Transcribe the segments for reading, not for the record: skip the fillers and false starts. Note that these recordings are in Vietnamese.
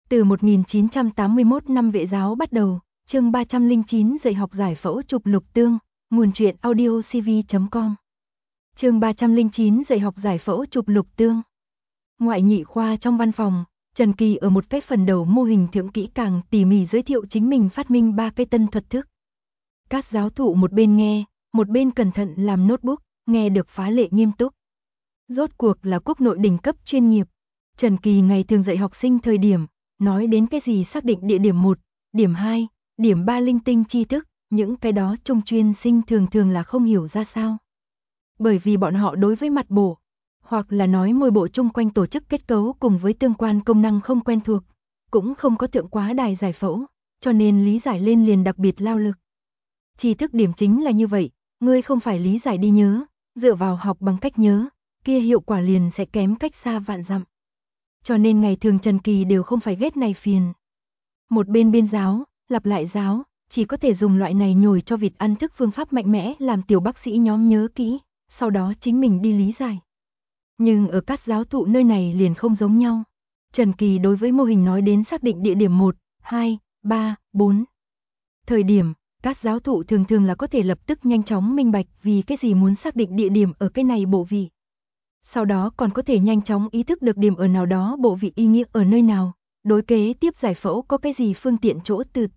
Từ 1981 năm Vệ giáo bắt đầu, chương 309 dạy học giải phẫu chụp lục tương, nguồn truyện audiocv.com. Chương 309 dạy học giải phẫu chụp lục tương. Ngoại nhị khoa trong văn phòng, Trần Kỳ ở một cái phần đầu mô hình thượng kỹ càng tỉ mỉ giới thiệu chính mình phát minh 3 cái tân thuật thức. Các giáo thụ một bên nghe, một bên cẩn thận làm notebook, nghe được phá lệ nghiêm túc. Rốt cuộc là quốc nội đỉnh cấp chuyên nghiệp. Trần Kỳ ngày thường dạy học sinh thời điểm, nói đến cái gì xác định địa điểm 1, điểm 2, điểm 3 linh tinh tri thức, những cái đó trung chuyên sinh thường là không hiểu ra sao. Bởi vì bọn họ đối với mặt bộ, hoặc là nói môi bộ chung quanh tổ chức kết cấu cùng với tương quan công năng không quen thuộc, cũng không có thượng quá đài giải phẫu, cho nên lý giải lên liền đặc biệt lao lực. Tri thức điểm chính là như vậy, ngươi không phải lý giải đi nhớ, dựa vào học bằng cách nhớ, kia hiệu quả liền sẽ kém cách xa vạn dặm. Cho nên ngày thường Trần Kỳ đều không phải ghét này phiền. Một bên biên giáo, lặp lại giáo, chỉ có thể dùng loại này nhồi cho vịt ăn thức phương pháp mạnh mẽ làm tiểu bác sĩ nhóm nhớ kỹ, sau đó chính mình đi lý giải. Nhưng ở các giáo thụ nơi này liền không giống nhau. Trần Kỳ đối với mô hình nói đến xác định địa điểm 1, 2, 3, 4. Thời điểm, các giáo thụ thường là có thể lập tức nhanh chóng minh bạch vì cái gì muốn xác định địa điểm ở cái này bộ vị. Sau đó còn có thể nhanh chóng ý thức được điểm ở nào đó bộ vị ý nghĩa ở nơi nào, đối kế tiếp giải phẫu có cái gì phương tiện chỗ từ.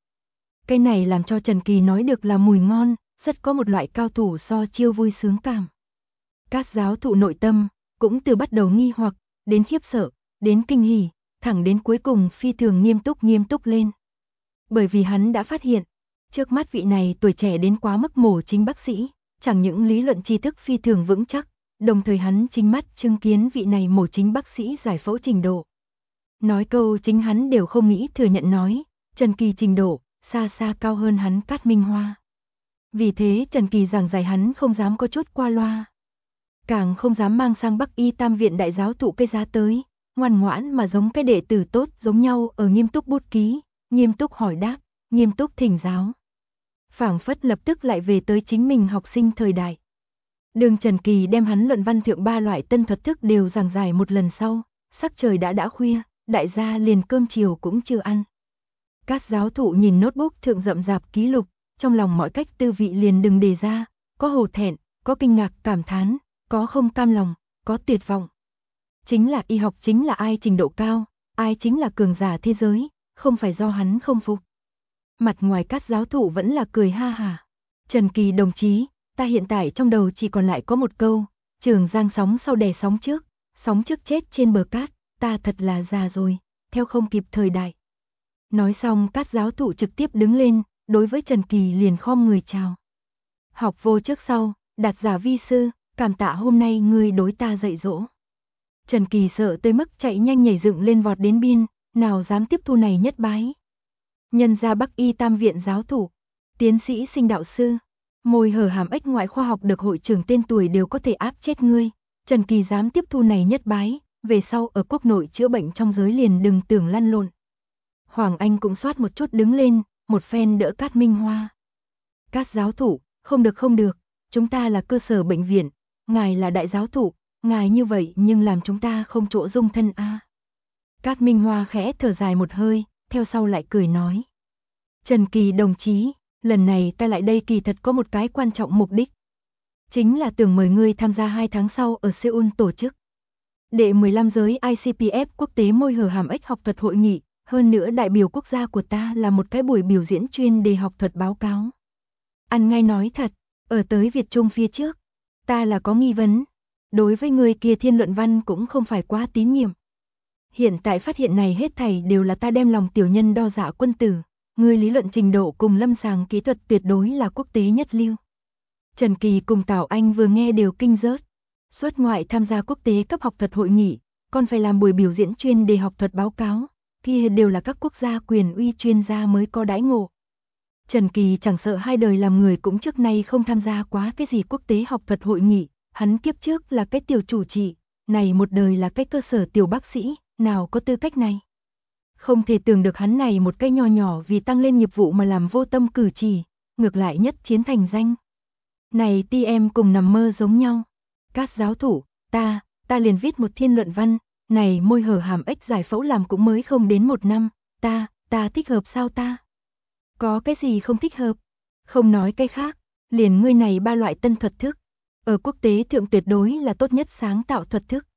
Cái này làm cho Trần Kỳ nói được là mùi ngon, rất có một loại cao thủ so chiêu vui sướng cảm. Các giáo thụ nội tâm, cũng từ bắt đầu nghi hoặc, đến khiếp sợ, đến kinh hỉ, thẳng đến cuối cùng phi thường nghiêm túc lên. Bởi vì hắn đã phát hiện, trước mắt vị này tuổi trẻ đến quá mức mổ chính bác sĩ, chẳng những lý luận tri thức phi thường vững chắc, đồng thời hắn chính mắt chứng kiến vị này mổ chính bác sĩ giải phẫu trình độ. Nói câu chính hắn đều không nghĩ thừa nhận nói, Trần Kỳ trình độ, xa cao hơn hắn Cát Minh Hoa. Vì thế Trần Kỳ giảng giải hắn không dám có chút qua loa. Càng không dám mang sang Bắc Y Tam viện đại giáo thụ cây giá tới, ngoan ngoãn mà giống cái đệ tử tốt giống nhau ở nghiêm túc bút ký, nghiêm túc hỏi đáp, nghiêm túc thỉnh giáo. Phảng phất lập tức lại về tới chính mình học sinh thời đại. Đường Trần Kỳ đem hắn luận văn thượng 3 loại tân thuật thức đều giảng giải một lần sau, sắc trời đã khuya, đại gia liền cơm chiều cũng chưa ăn. Các giáo thụ nhìn notebook thượng rậm rạp ký lục, trong lòng mọi cách tư vị liền đừng đề ra, có hổ thẹn, có kinh ngạc cảm thán, có không cam lòng, có tuyệt vọng. Chính là y học chính là ai trình độ cao, ai chính là cường giả thế giới, không phải do hắn không phục. Mặt ngoài các giáo thụ vẫn là cười ha hả. Trần Kỳ đồng chí, ta hiện tại trong đầu chỉ còn lại có một câu, Trường Giang sóng sau đè sóng trước chết trên bờ cát, ta thật là già rồi, theo không kịp thời đại. Nói xong các giáo thụ trực tiếp đứng lên, đối với Trần Kỳ liền khom người chào. Học vô trước sau, đạt giả vi sư, cảm tạ hôm nay ngươi đối ta dạy dỗ. Trần Kỳ sợ tới mức chạy nhanh nhảy dựng lên vọt đến biên, nào dám tiếp thu này nhất bái. Nhân ra Bắc Y Tam viện giáo thủ, tiến sĩ sinh đạo sư, môi hở hàm ếch ngoại khoa học được hội trưởng tên tuổi đều có thể áp chết ngươi. Trần Kỳ dám tiếp thu này nhất bái, về sau ở quốc nội chữa bệnh trong giới liền đừng tưởng lăn lộn. Hoàng Anh cũng soát một chút đứng lên, một phen đỡ Cát Minh Hoa. Các giáo thủ, không được, chúng ta là cơ sở bệnh viện, ngài là đại giáo thủ, ngài như vậy nhưng làm chúng ta không chỗ dung thân a. Cát Minh Hoa khẽ thở dài một hơi, theo sau lại cười nói. Trần Kỳ đồng chí, lần này ta lại đây kỳ thật có một cái quan trọng mục đích. Chính là tưởng mời ngươi tham gia 2 tháng sau ở Seoul tổ chức. Đệ 15 giới ICPF quốc tế môi hở hàm ếch học thuật hội nghị, hơn nữa đại biểu quốc gia của ta là một cái buổi biểu diễn chuyên đề học thuật báo cáo. Ăn ngay nói thật, ở tới Việt Trung phía trước, ta là có nghi vấn. Đối với người kia thiên luận văn cũng không phải quá tín nhiệm. Hiện tại phát hiện này hết thảy đều là ta đem lòng tiểu nhân đo dạ quân tử. Người lý luận trình độ cùng lâm sàng kỹ thuật tuyệt đối là quốc tế nhất lưu. Trần Kỳ cùng Tào Anh vừa nghe đều kinh rớt. Xuất ngoại tham gia quốc tế cấp học thuật hội nghị, còn phải làm buổi biểu diễn chuyên đề học thuật báo cáo. Kia đều là các quốc gia quyền uy chuyên gia mới có đãi ngộ. Trần Kỳ chẳng sợ hai đời làm người cũng trước nay không tham gia quá cái gì quốc tế học thuật hội nghị. Hắn kiếp trước là cái tiểu chủ trị, này một đời là cái cơ sở tiểu bác sĩ, nào có tư cách này. Không thể tưởng được hắn này một cái nho nhỏ vì tăng lên nghiệp vụ mà làm vô tâm cử chỉ, ngược lại nhất chiến thành danh. Này ti em cùng nằm mơ giống nhau. Các giáo thủ, ta liền viết một thiên luận văn, Này môi hở hàm ếch giải phẫu làm cũng mới không đến 1 năm, ta thích hợp sao ta? Có cái gì không thích hợp? Không nói cái khác, liền ngươi này 3 loại tân thuật thức. Ở quốc tế thượng tuyệt đối là tốt nhất sáng tạo thuật thức.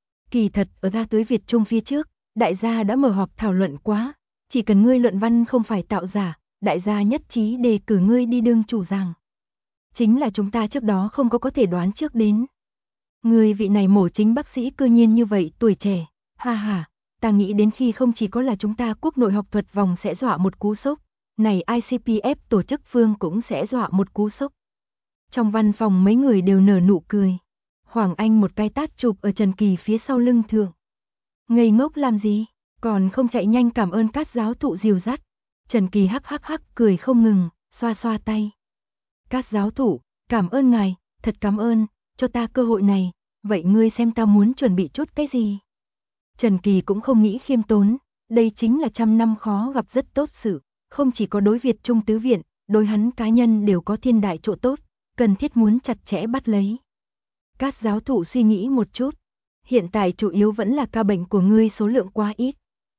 Kỳ thật ở ga tới Việt Trung phía trước, đại gia đã mở họp thảo luận quá, chỉ cần ngươi luận văn không phải tạo giả, đại gia nhất trí đề cử ngươi đi đương chủ giảng. Chính là chúng ta trước đó không có thể đoán trước đến. Người vị này mổ chính bác sĩ cư nhiên như vậy tuổi trẻ, ha ha, ta nghĩ đến khi không chỉ có là chúng ta quốc nội học thuật vòng sẽ dọa một cú sốc, này ICPF tổ chức phương cũng sẽ dọa một cú sốc. Trong văn phòng mấy người đều nở nụ cười. Hoàng Anh một cái tát chụp ở Trần Kỳ phía sau lưng thượng. Ngây ngốc làm gì, còn không chạy nhanh cảm ơn các giáo thụ dìu dắt. Trần Kỳ hắc cười không ngừng, xoa xoa tay. Các giáo thụ, cảm ơn ngài, thật cảm ơn, cho ta cơ hội này, vậy ngươi xem ta muốn chuẩn bị chút cái gì. Trần Kỳ cũng không nghĩ khiêm tốn, đây chính là 100 năm khó gặp rất tốt sự, không chỉ có đối Việt Trung tứ viện, đối hắn cá nhân đều có thiên đại chỗ tốt, cần thiết muốn chặt chẽ bắt lấy. Các giáo thụ suy nghĩ một chút, hiện tại chủ yếu vẫn là ca bệnh của ngươi số lượng quá ít.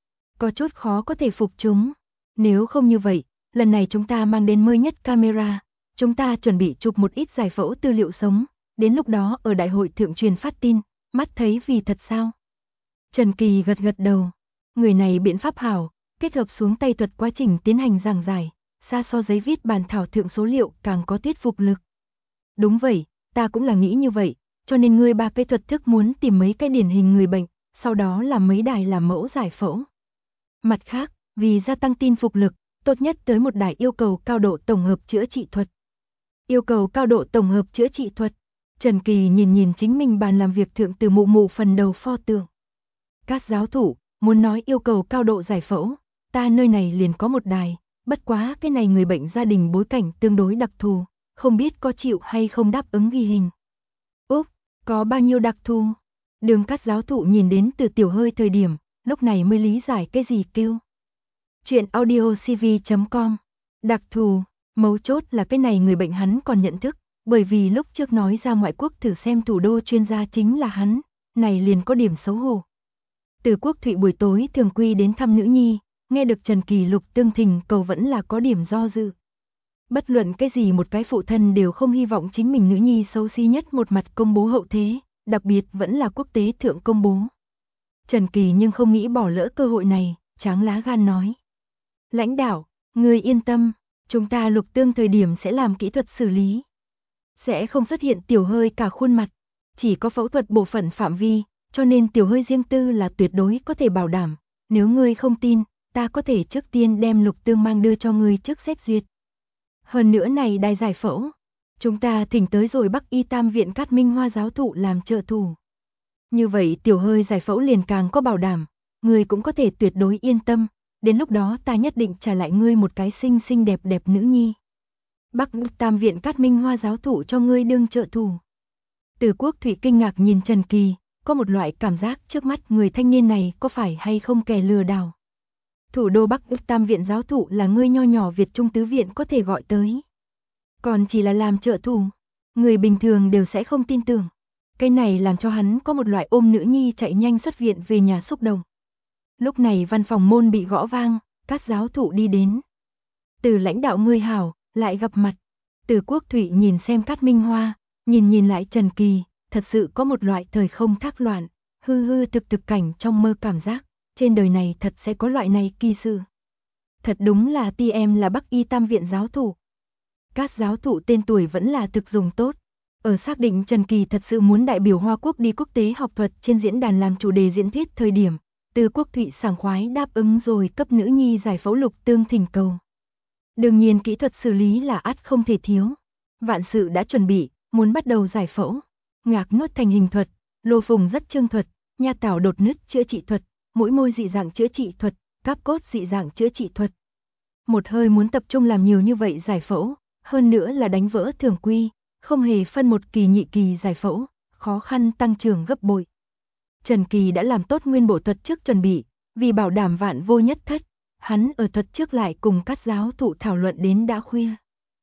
Có chút khó có thể phục chúng, nếu không như vậy, lần này chúng ta mang đến mới nhất camera, chúng ta chuẩn bị chụp một ít giải phẫu tư liệu sống, đến lúc đó ở đại hội thượng truyền phát tin, mắt thấy vì thật sao. Trần Kỳ gật đầu, người này biện pháp hảo, kết hợp xuống tay thuật quá trình tiến hành giảng giải, xa so giấy viết bàn thảo thượng số liệu càng có thuyết phục lực. Đúng vậy, ta cũng là nghĩ như vậy, cho nên ngươi 3 cái thuật thức muốn tìm mấy cái điển hình người bệnh, sau đó làm mấy đài làm mẫu giải phẫu. Mặt khác, vì gia tăng tin phục lực, tốt nhất tới một đài yêu cầu cao độ tổng hợp chữa trị thuật. Yêu cầu cao độ tổng hợp chữa trị thuật. Trần Kỳ nhìn chính mình bàn làm việc thượng từ mụ phần đầu pho tượng. Các giáo thủ, muốn nói yêu cầu cao độ giải phẫu, ta nơi này liền có một đài, bất quá cái này người bệnh gia đình bối cảnh tương đối đặc thù, không biết có chịu hay không đáp ứng ghi hình. Úp, có bao nhiêu đặc thù? Đường các giáo thụ nhìn đến từ tiểu hơi thời điểm, lúc này mới lý giải cái gì kêu. Chuyện audiocv.com. Đặc thù, mấu chốt là cái này người bệnh hắn còn nhận thức, bởi vì lúc trước nói ra ngoại quốc thử xem thủ đô chuyên gia chính là hắn, này liền có điểm xấu hổ. Từ Quốc Thụy buổi tối thường quy đến thăm nữ nhi, nghe được Trần Kỳ Lục tương thình cầu vẫn là có điểm do dự. Bất luận cái gì một cái phụ thân đều không hy vọng chính mình nữ nhi xấu xí nhất một mặt công bố hậu thế, đặc biệt vẫn là quốc tế thượng công bố. Trần Kỳ nhưng không nghĩ bỏ lỡ cơ hội này, tráng lá gan nói. Lãnh đạo, người yên tâm, chúng ta lục tương thời điểm sẽ làm kỹ thuật xử lý. Sẽ không xuất hiện tiểu hơi cả khuôn mặt, chỉ có phẫu thuật bộ phận phạm vi, cho nên tiểu hơi riêng tư là tuyệt đối có thể bảo đảm. Nếu ngươi không tin, ta có thể trước tiên đem lục tương mang đưa cho ngươi trước xét duyệt. Hơn nữa này đài giải phẫu, chúng ta thỉnh tới rồi Bắc Y Tam Viện Cát Minh Hoa giáo thụ làm trợ thủ. Như vậy tiểu hơi giải phẫu liền càng có bảo đảm, ngươi cũng có thể tuyệt đối yên tâm, đến lúc đó ta nhất định trả lại ngươi một cái xinh xinh đẹp đẹp nữ nhi. Bắc Tam Viện Cát Minh Hoa giáo thụ cho ngươi đương trợ thủ. Từ Quốc Thụy kinh ngạc nhìn Trần Kỳ, có một loại cảm giác trước mắt người thanh niên này có phải hay không kẻ lừa đảo. Thủ đô Bắc Tam Viện giáo thụ là ngươi nho nhỏ Việt Trung tứ viện có thể gọi tới. Còn chỉ là làm trợ thủ, người bình thường đều sẽ không tin tưởng. Cái này làm cho hắn có một loại ôm nữ nhi chạy nhanh xuất viện về nhà xúc động. Lúc này văn phòng môn bị gõ vang, các giáo thụ đi đến. Từ lãnh đạo ngươi hảo, lại gặp mặt. Từ Quốc Thụy nhìn xem Cát Minh Hoa, nhìn lại Trần Kỳ, thật sự có một loại thời không thác loạn, hư thực cảnh trong mơ cảm giác. Trên đời này thật sẽ có loại này kỳ sự. Thật đúng là em là Bắc Y Tam Viện giáo thụ. Các giáo thụ tên tuổi vẫn là thực dùng tốt. Ở xác định Trần Kỳ thật sự muốn đại biểu Hoa Quốc đi quốc tế học thuật trên diễn đàn làm chủ đề diễn thuyết thời điểm, Từ Quốc Thụy sảng khoái đáp ứng rồi cấp nữ nhi giải phẫu lục tương thỉnh cầu. Đương nhiên kỹ thuật xử lý là ắt không thể thiếu. Vạn sự đã chuẩn bị, muốn bắt đầu giải phẫu. Ngạc nuốt thành hình thuật, lô phùng rất trương thuật, nha tảo đột nứt chữa trị thuật, mũi môi dị dạng chữa trị thuật, cáp cốt dị dạng chữa trị thuật. Một hơi muốn tập trung làm nhiều như vậy giải phẫu, hơn nữa là đánh vỡ thường quy, không hề phân một kỳ nhị kỳ giải phẫu, khó khăn tăng trưởng gấp bội. Trần Kỳ đã làm tốt nguyên bộ thuật trước chuẩn bị, vì bảo đảm vạn vô nhất thất, hắn ở thuật trước lại cùng các giáo thụ thảo luận đến đã khuya.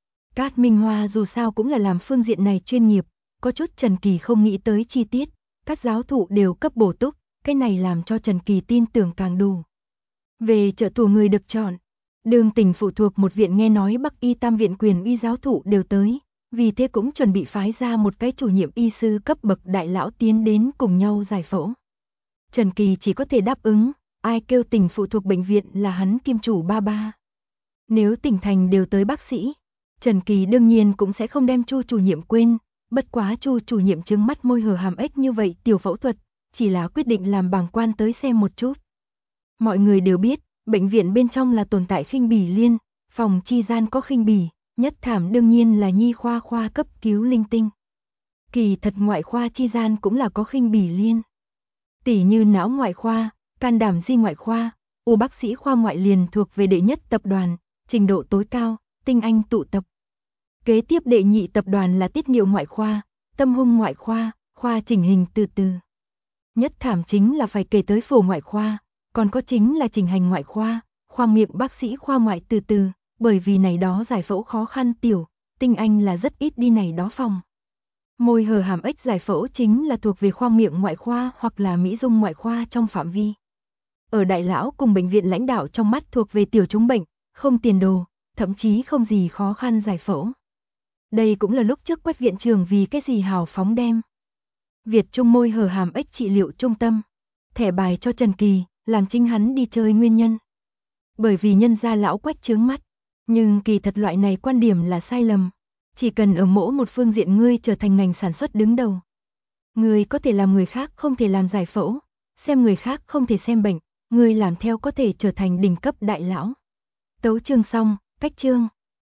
Cát Minh Hoa dù sao cũng là làm phương diện này chuyên nghiệp, có chút Trần Kỳ không nghĩ tới chi tiết, các giáo thụ đều cấp bổ túc, cái này làm cho Trần Kỳ tin tưởng càng đủ. Về trợ thủ người được chọn, Đường Tỉnh phụ thuộc một viện nghe nói Bắc Y Tam viện quyền uy giáo thụ đều tới, vì thế cũng chuẩn bị phái ra một cái chủ nhiệm y sư cấp bậc đại lão tiến đến cùng nhau giải phẫu. Trần Kỳ chỉ có thể đáp ứng, ai kêu Tỉnh phụ thuộc bệnh viện là hắn kim chủ ba ba. Nếu tỉnh thành đều tới bác sĩ, Trần Kỳ đương nhiên cũng sẽ không đem Chu chủ nhiệm quên, bất quá Chu chủ nhiệm trừng mắt môi hở hàm ếch như vậy tiểu phẫu thuật, chỉ là quyết định làm bàng quan tới xem một chút. Mọi người đều biết, bệnh viện bên trong là tồn tại khinh bỉ liên, phòng chi gian có khinh bỉ, nhất thảm đương nhiên là nhi khoa cấp cứu linh tinh. Kỳ thật ngoại khoa chi gian cũng là có khinh bỉ liên. Tỉ như não ngoại khoa, can đảm di ngoại khoa, u bác sĩ khoa ngoại liền thuộc về đệ nhất tập đoàn, trình độ tối cao, tinh anh tụ tập. Kế tiếp đệ nhị tập đoàn là tiết niệu ngoại khoa, tâm hung ngoại khoa, khoa chỉnh hình từ từ. Nhất thảm chính là phải kể tới phổ ngoại khoa, còn có chính là chỉnh hình ngoại khoa, khoa miệng bác sĩ khoa ngoại từ từ, bởi vì này đó giải phẫu khó khăn tiểu, tinh anh là rất ít đi này đó phòng. Môi hở hàm ếch giải phẫu chính là thuộc về khoa miệng ngoại khoa hoặc là mỹ dung ngoại khoa trong phạm vi. Ở đại lão cùng bệnh viện lãnh đạo trong mắt thuộc về tiểu chúng bệnh, không tiền đồ, thậm chí không gì khó khăn giải phẫu. Đây cũng là lúc trước Quách viện trưởng vì cái gì hào phóng đem Việt Trung môi hở hàm ếch trị liệu trung tâm, thẻ bài cho Trần Kỳ, làm chính hắn đi chơi nguyên nhân. Bởi vì nhân gia lão Quách chướng mắt, nhưng kỳ thật loại này quan điểm là sai lầm. Chỉ cần ở mỗi một phương diện ngươi trở thành ngành sản xuất đứng đầu. Ngươi có thể làm người khác không thể làm giải phẫu, xem người khác không thể xem bệnh, ngươi làm theo có thể trở thành đỉnh cấp đại lão. Tấu chương xong, cách chương.